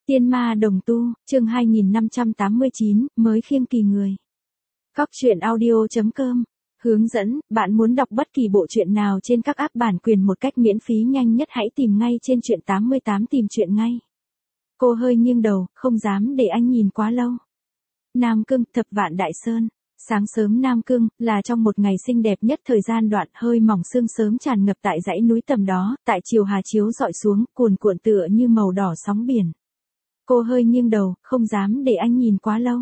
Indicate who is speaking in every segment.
Speaker 1: Tiên ma đồng tu, chương 2589, mới khiêng kỳ người. Cóc truyện audio.com hướng dẫn, bạn muốn đọc bất kỳ bộ truyện nào trên các app bản quyền một cách miễn phí nhanh nhất hãy tìm ngay trên truyện 88 tìm truyện ngay. Cô hơi nghiêng đầu, không dám để anh nhìn quá lâu. Nam Cương, Thập Vạn Đại Sơn. Sáng sớm Nam Cương, là trong một ngày xinh đẹp nhất thời gian đoạn hơi mỏng sương sớm tràn ngập tại dãy núi tầm đó, tại chiều hà chiếu dọi xuống, cuồn cuộn tựa như màu đỏ sóng biển. Cô hơi nghiêng đầu, không dám để anh nhìn quá lâu.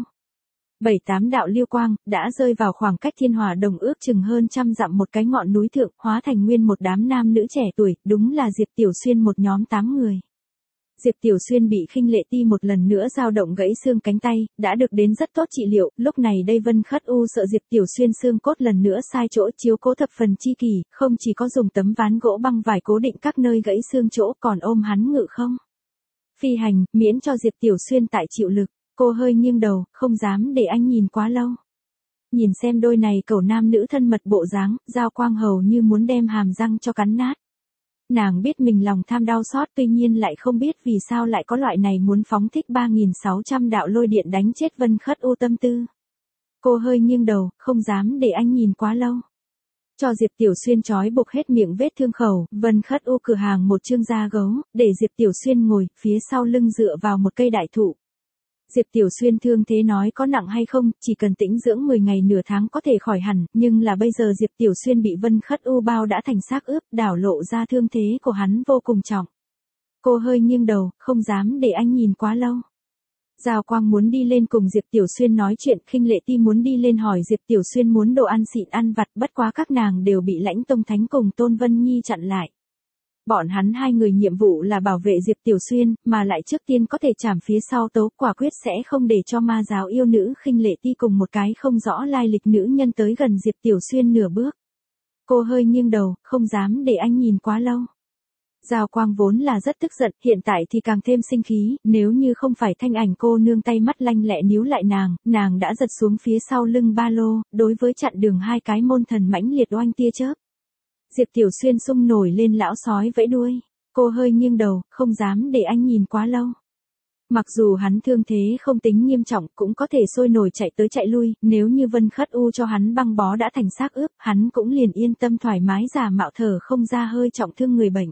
Speaker 1: 7-8 đạo liêu quang, đã rơi vào khoảng cách Thiên Hỏa Đồng ước chừng hơn trăm dặm một cái ngọn núi thượng, hóa thành nguyên một đám nam nữ trẻ tuổi, đúng là Diệp Tiểu Xuyên một nhóm 8 người. Diệp Tiểu Xuyên bị Khinh Lệ Ti một lần nữa dao động gãy xương cánh tay, đã được đến rất tốt trị liệu, lúc này đây Vân Khất U sợ Diệp Tiểu Xuyên xương cốt lần nữa sai chỗ chiếu cố thập phần chi kỳ, không chỉ có dùng tấm ván gỗ băng vải cố định các nơi gãy xương chỗ còn ôm hắn ngự không. Phi hành, miễn cho Diệp Tiểu Xuyên tại chịu lực, cô hơi nghiêng đầu, không dám để anh nhìn quá lâu. Nhìn xem đôi này cẩu nam nữ thân mật bộ dáng, Giao Quang hầu như muốn đem hàm răng cho cắn nát. Nàng biết mình lòng tham đau xót tuy nhiên lại không biết vì sao lại có loại này muốn phóng thích 3.600 đạo lôi điện đánh chết Vân Khất U tâm tư. Cô hơi nghiêng đầu, không dám để anh nhìn quá lâu. Cho Diệp Tiểu Xuyên trói buộc hết miệng vết thương khẩu, Vân Khất U cửa hàng một chương da gấu, để Diệp Tiểu Xuyên ngồi, phía sau lưng dựa vào một cây đại thụ. Diệp Tiểu Xuyên thương thế nói có nặng hay không, chỉ cần tĩnh dưỡng 10 ngày nửa tháng có thể khỏi hẳn, nhưng là bây giờ Diệp Tiểu Xuyên bị Vân Khất U bao đã thành xác ướp, đảo lộ ra thương thế của hắn vô cùng trọng. Cô hơi nghiêng đầu, không dám để anh nhìn quá lâu. Giao Quang muốn đi lên cùng Diệp Tiểu Xuyên nói chuyện, Khinh Lệ Ti muốn đi lên hỏi Diệp Tiểu Xuyên muốn đồ ăn xịn ăn vặt, bất quá các nàng đều bị Lãnh Tông Thánh cùng Tôn Vân Nhi chặn lại. Bọn hắn hai người nhiệm vụ là bảo vệ Diệp Tiểu Xuyên, mà lại trước tiên có thể chảm phía sau tấu, quả quyết sẽ không để cho ma giáo yêu nữ Khinh Lệ Ti cùng một cái không rõ lai lịch nữ nhân tới gần Diệp Tiểu Xuyên nửa bước. Cô hơi nghiêng đầu, không dám để anh nhìn quá lâu. Giao Quang vốn là rất tức giận, hiện tại thì càng thêm sinh khí, nếu như không phải Thanh Ảnh cô nương tay mắt lanh lẹ níu lại nàng đã giật xuống phía sau lưng ba lô, đối với chặn đường hai cái môn thần mãnh liệt oanh tia chớp. Diệp Tiểu Xuyên sung nổi lên lão sói vẫy đuôi, cô hơi nghiêng đầu, không dám để anh nhìn quá lâu. Mặc dù hắn thương thế không tính nghiêm trọng cũng có thể sôi nổi chạy tới chạy lui, nếu như Vân Khất U cho hắn băng bó đã thành xác ướp, hắn cũng liền yên tâm thoải mái giả mạo thở không ra hơi trọng thương người bệnh.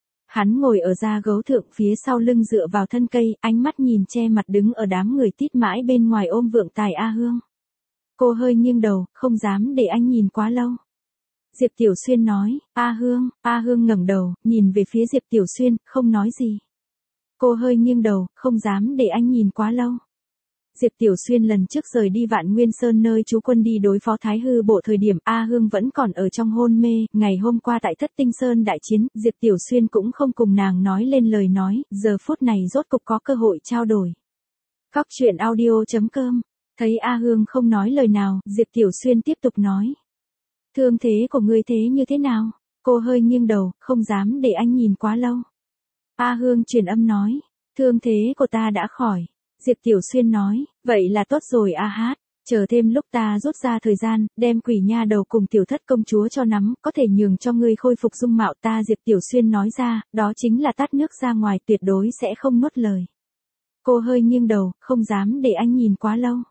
Speaker 1: Hắn ngồi ở da gấu thượng phía sau lưng dựa vào thân cây, ánh mắt nhìn che mặt đứng ở đám người tít mãi bên ngoài ôm vượng tài A Hương. Cô hơi nghiêng đầu, không dám để anh nhìn quá lâu. Diệp Tiểu Xuyên nói, A Hương ngẩng đầu, nhìn về phía Diệp Tiểu Xuyên, không nói gì. Cô hơi nghiêng đầu, không dám để anh nhìn quá lâu. Diệp Tiểu Xuyên lần trước rời đi Vạn Nguyên Sơn nơi trú quân đi đối phó Thái Hư Bộ thời điểm A Hương vẫn còn ở trong hôn mê, ngày hôm qua tại Thất Tinh Sơn đại chiến, Diệp Tiểu Xuyên cũng không cùng nàng nói lên lời nói, giờ phút này rốt cục có cơ hội trao đổi. Cóc truyện audio.com, thấy A Hương không nói lời nào, Diệp Tiểu Xuyên tiếp tục nói. Thương thế của ngươi thế như thế nào? Cô hơi nghiêng đầu, không dám để anh nhìn quá lâu. A Hương truyền âm nói, thương thế của ta đã khỏi. Diệp Tiểu Xuyên nói, vậy là tốt rồi A Hát, chờ thêm lúc ta rút ra thời gian, đem Quỷ Nha Đầu cùng Tiểu Thất công chúa cho nắm, có thể nhường cho ngươi khôi phục dung mạo ta. Diệp Tiểu Xuyên nói ra, đó chính là tát nước ra ngoài, tuyệt đối sẽ không nuốt lời. Cô hơi nghiêng đầu, không dám để anh nhìn quá lâu.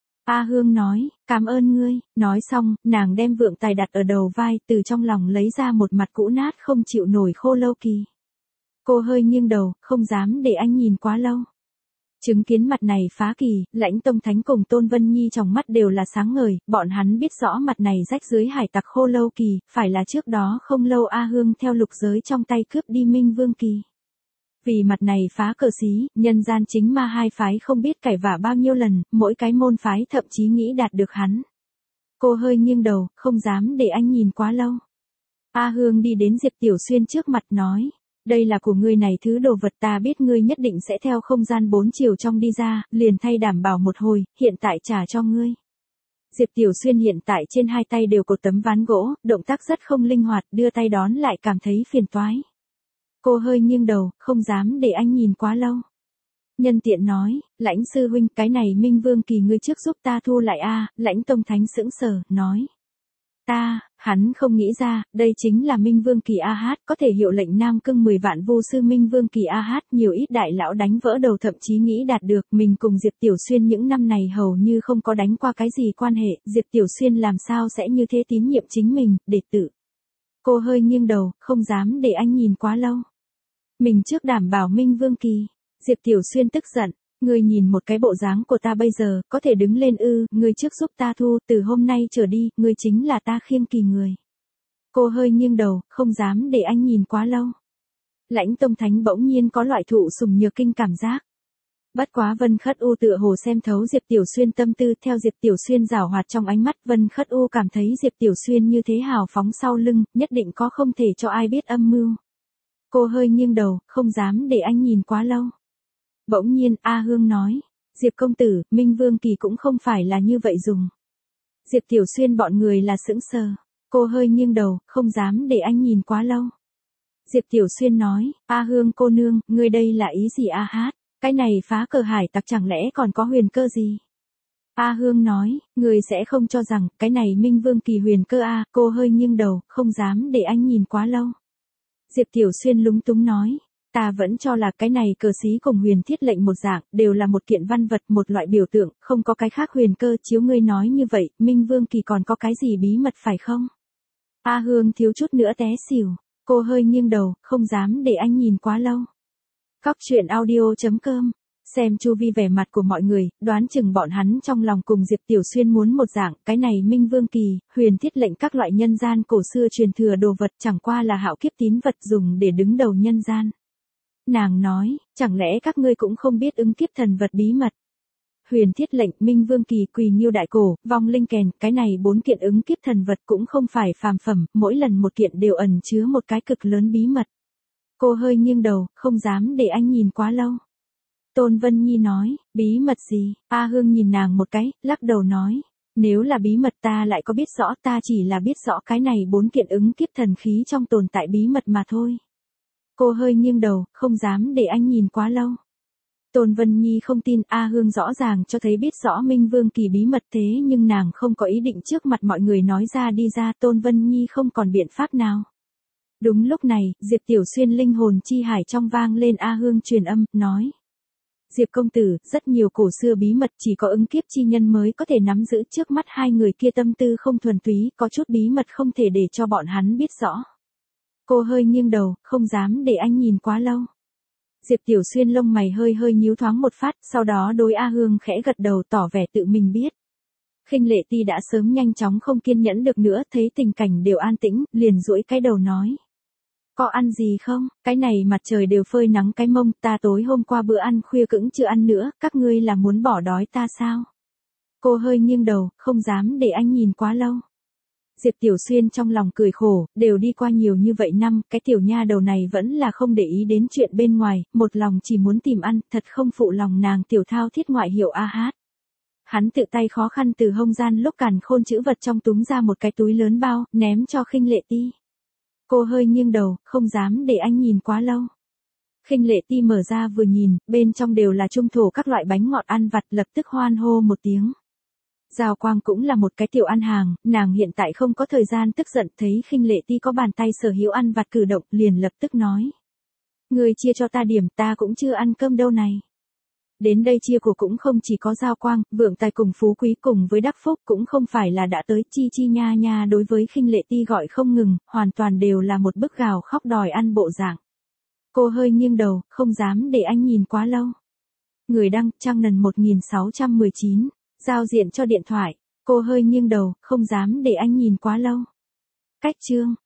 Speaker 1: A Hương nói, cảm ơn ngươi, nói xong, nàng đem vượng tài đặt ở đầu vai, từ trong lòng lấy ra một mặt cũ nát không chịu nổi khô lâu kỳ. Cô hơi nghiêng đầu, không dám để anh nhìn quá lâu. Chứng kiến mặt này phá kỳ, Lãnh Tông Thánh cùng Tôn Vân Nhi trong mắt đều là sáng ngời, bọn hắn biết rõ mặt này rách dưới hải tặc khô lâu kỳ, phải là trước đó không lâu A Hương theo lục giới trong tay cướp đi Minh Vương kỳ. Vì mặt này phá cờ xí, nhân gian chính ma hai phái không biết cãi vả bao nhiêu lần, mỗi cái môn phái thậm chí nghĩ đạt được hắn. Cô hơi nghiêng đầu, không dám để anh nhìn quá lâu. A Hương đi đến Diệp Tiểu Xuyên trước mặt nói, đây là của ngươi này thứ đồ vật ta biết ngươi nhất định sẽ theo không gian 4 chiều trong đi ra, liền thay đảm bảo một hồi, hiện tại trả cho ngươi. Diệp Tiểu Xuyên hiện tại trên hai tay đều cột tấm ván gỗ, động tác rất không linh hoạt, đưa tay đón lại cảm thấy phiền toái. Cô hơi nghiêng đầu, không dám để anh nhìn quá lâu. Nhân tiện nói, Lãnh sư huynh, cái này Minh Vương kỳ ngươi trước giúp ta thu lại a. Lãnh Tông Thánh sững sờ, nói. Hắn không nghĩ ra, đây chính là Minh Vương Kỳ A Hát, có thể hiệu lệnh Nam Cương 10 vạn vô sư Minh Vương Kỳ A Hát, nhiều ít đại lão đánh vỡ đầu thậm chí nghĩ đạt được, mình cùng Diệp Tiểu Xuyên những năm này hầu như không có đánh qua cái gì quan hệ, Diệp Tiểu Xuyên làm sao sẽ như thế tín nhiệm chính mình, để tự. Cô hơi nghiêng đầu, không dám để anh nhìn quá lâu. Mình trước đảm bảo Minh Vương Kỳ. Diệp Tiểu Xuyên tức giận. Ngươi nhìn một cái bộ dáng của ta bây giờ, có thể đứng lên ư, ngươi trước giúp ta thu, từ hôm nay trở đi, ngươi chính là ta khiêng kỳ người. Cô hơi nghiêng đầu, không dám để anh nhìn quá lâu. Lãnh Tông Thánh bỗng nhiên có loại thụ sủng nhược kinh cảm giác. Bất quá Vân Khất U tựa hồ xem thấu Diệp Tiểu Xuyên tâm tư, theo Diệp Tiểu Xuyên giảo hoạt trong ánh mắt, Vân Khất U cảm thấy Diệp Tiểu Xuyên như thế hào phóng sau lưng, nhất định có không thể cho ai biết âm mưu. Cô hơi nghiêng đầu, không dám để anh nhìn quá lâu. Bỗng nhiên, A Hương nói, Diệp công tử, Minh Vương Kỳ cũng không phải là như vậy dùng. Diệp Tiểu Xuyên bọn người là sững sờ. Cô hơi nghiêng đầu, không dám để anh nhìn quá lâu. Diệp Tiểu Xuyên nói, A Hương cô nương, ngươi đây là ý gì A Hát? Cái này phá cờ hải tặc chẳng lẽ còn có huyền cơ gì? A Hương nói, ngươi sẽ không cho rằng, cái này Minh Vương Kỳ huyền cơ A, cô hơi nghiêng đầu, không dám để anh nhìn quá lâu. Diệp Tiểu Xuyên lúng túng nói, ta vẫn cho là cái này cờ xí cùng huyền thiết lệnh một dạng, đều là một kiện văn vật, một loại biểu tượng, không có cái khác huyền cơ, chiếu ngươi nói như vậy, Minh Vương Kỳ còn có cái gì bí mật phải không? A Hương thiếu chút nữa té xỉu, cô hơi nghiêng đầu, không dám để anh nhìn quá lâu. Cóc truyện audio.com. Xem chu vi vẻ mặt của mọi người, đoán chừng bọn hắn trong lòng cùng Diệp Tiểu Xuyên muốn một dạng, cái này Minh Vương Kỳ, huyền thiết lệnh các loại nhân gian cổ xưa truyền thừa đồ vật chẳng qua là hạo kiếp tín vật dùng để đứng đầu nhân gian. Nàng nói, chẳng lẽ các ngươi cũng không biết ứng kiếp thần vật bí mật. Huyền thiết lệnh, Minh Vương Kỳ, Quỳ Nghiêu đại cổ, vong linh kèn, cái này 4 kiện ứng kiếp thần vật cũng không phải phàm phẩm, mỗi lần một kiện đều ẩn chứa một cái cực lớn bí mật. Cô hơi nghiêng đầu, không dám để anh nhìn quá lâu. Tôn Vân Nhi nói, bí mật gì? A Hương nhìn nàng một cái, lắc đầu nói, nếu là bí mật ta lại có biết rõ, ta chỉ là biết rõ cái này 4 kiện ứng kiếp thần khí trong tồn tại bí mật mà thôi. Cô hơi nghiêng đầu, không dám để anh nhìn quá lâu. Tôn Vân Nhi không tin, A Hương rõ ràng cho thấy biết rõ Minh Vương Kỳ bí mật thế nhưng nàng không có ý định trước mặt mọi người nói ra đi ra, Tôn Vân Nhi không còn biện pháp nào. Đúng lúc này, Diệp Tiểu Xuyên linh hồn chi hải trong vang lên A Hương truyền âm, nói. Diệp công tử, rất nhiều cổ xưa bí mật chỉ có ứng kiếp chi nhân mới có thể nắm giữ, trước mắt hai người kia tâm tư không thuần túy, có chút bí mật không thể để cho bọn hắn biết rõ. Cô hơi nghiêng đầu, không dám để anh nhìn quá lâu. Diệp Tiểu Xuyên lông mày hơi hơi nhíu thoáng một phát, sau đó đối A Hương khẽ gật đầu tỏ vẻ tự mình biết. Khinh Lệ Ti đã sớm nhanh chóng không kiên nhẫn được nữa, thấy tình cảnh đều an tĩnh, liền duỗi cái đầu nói. Có ăn gì không? Cái này mặt trời đều phơi nắng cái mông, ta tối hôm qua bữa ăn khuya cũng chưa ăn nữa, các ngươi là muốn bỏ đói ta sao? Cô hơi nghiêng đầu, không dám để anh nhìn quá lâu. Diệp Tiểu Xuyên trong lòng cười khổ, đều đi qua nhiều như vậy năm, cái tiểu nha đầu này vẫn là không để ý đến chuyện bên ngoài, một lòng chỉ muốn tìm ăn, thật không phụ lòng nàng tiểu thao thiết ngoại hiệu A Hát. Hắn tự tay khó khăn từ hông gian lúc càn khôn chữ vật trong túm ra một cái túi lớn bao, ném cho Khinh Lệ Ti. Cô hơi nghiêng đầu, không dám để anh nhìn quá lâu. Khinh Lệ Ti mở ra vừa nhìn, bên trong đều là trung thổ các loại bánh ngọt ăn vặt, lập tức hoan hô một tiếng. Giao Quang cũng là một cái tiểu ăn hàng, nàng hiện tại không có thời gian tức giận, thấy Khinh Lệ Ti có bàn tay sở hữu ăn vặt cử động, liền lập tức nói. Người chia cho ta điểm, ta cũng chưa ăn cơm đâu này. Đến đây chia của cũng không chỉ có Giao Quang, Vượng Tài cùng Phú Quý cùng với Đắc Phúc cũng không phải là đã tới, chi chi nha nha đối với Khinh Lệ Ti gọi không ngừng, hoàn toàn đều là một bức gào khóc đòi ăn bộ dạng. Cô hơi nghiêng đầu, không dám để anh nhìn quá lâu. Người đăng, trang nần 1619, giao diện cho điện thoại, cô hơi nghiêng đầu, không dám để anh nhìn quá lâu. Cách chương.